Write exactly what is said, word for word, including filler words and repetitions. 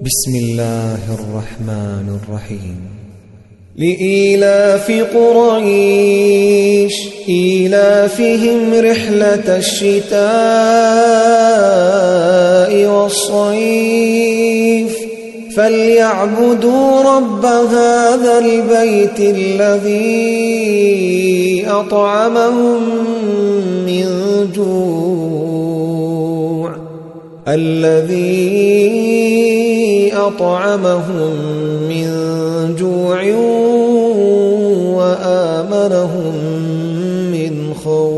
بسم الله الرحمن الرحيم. لإيلاف قريش إيلافهم رحلة الشتاء والصيف فليعبدوا رب هذا البيت الذي أطعمهم من جوع الذي أطعمهم من جوع وآمنهم من خوف.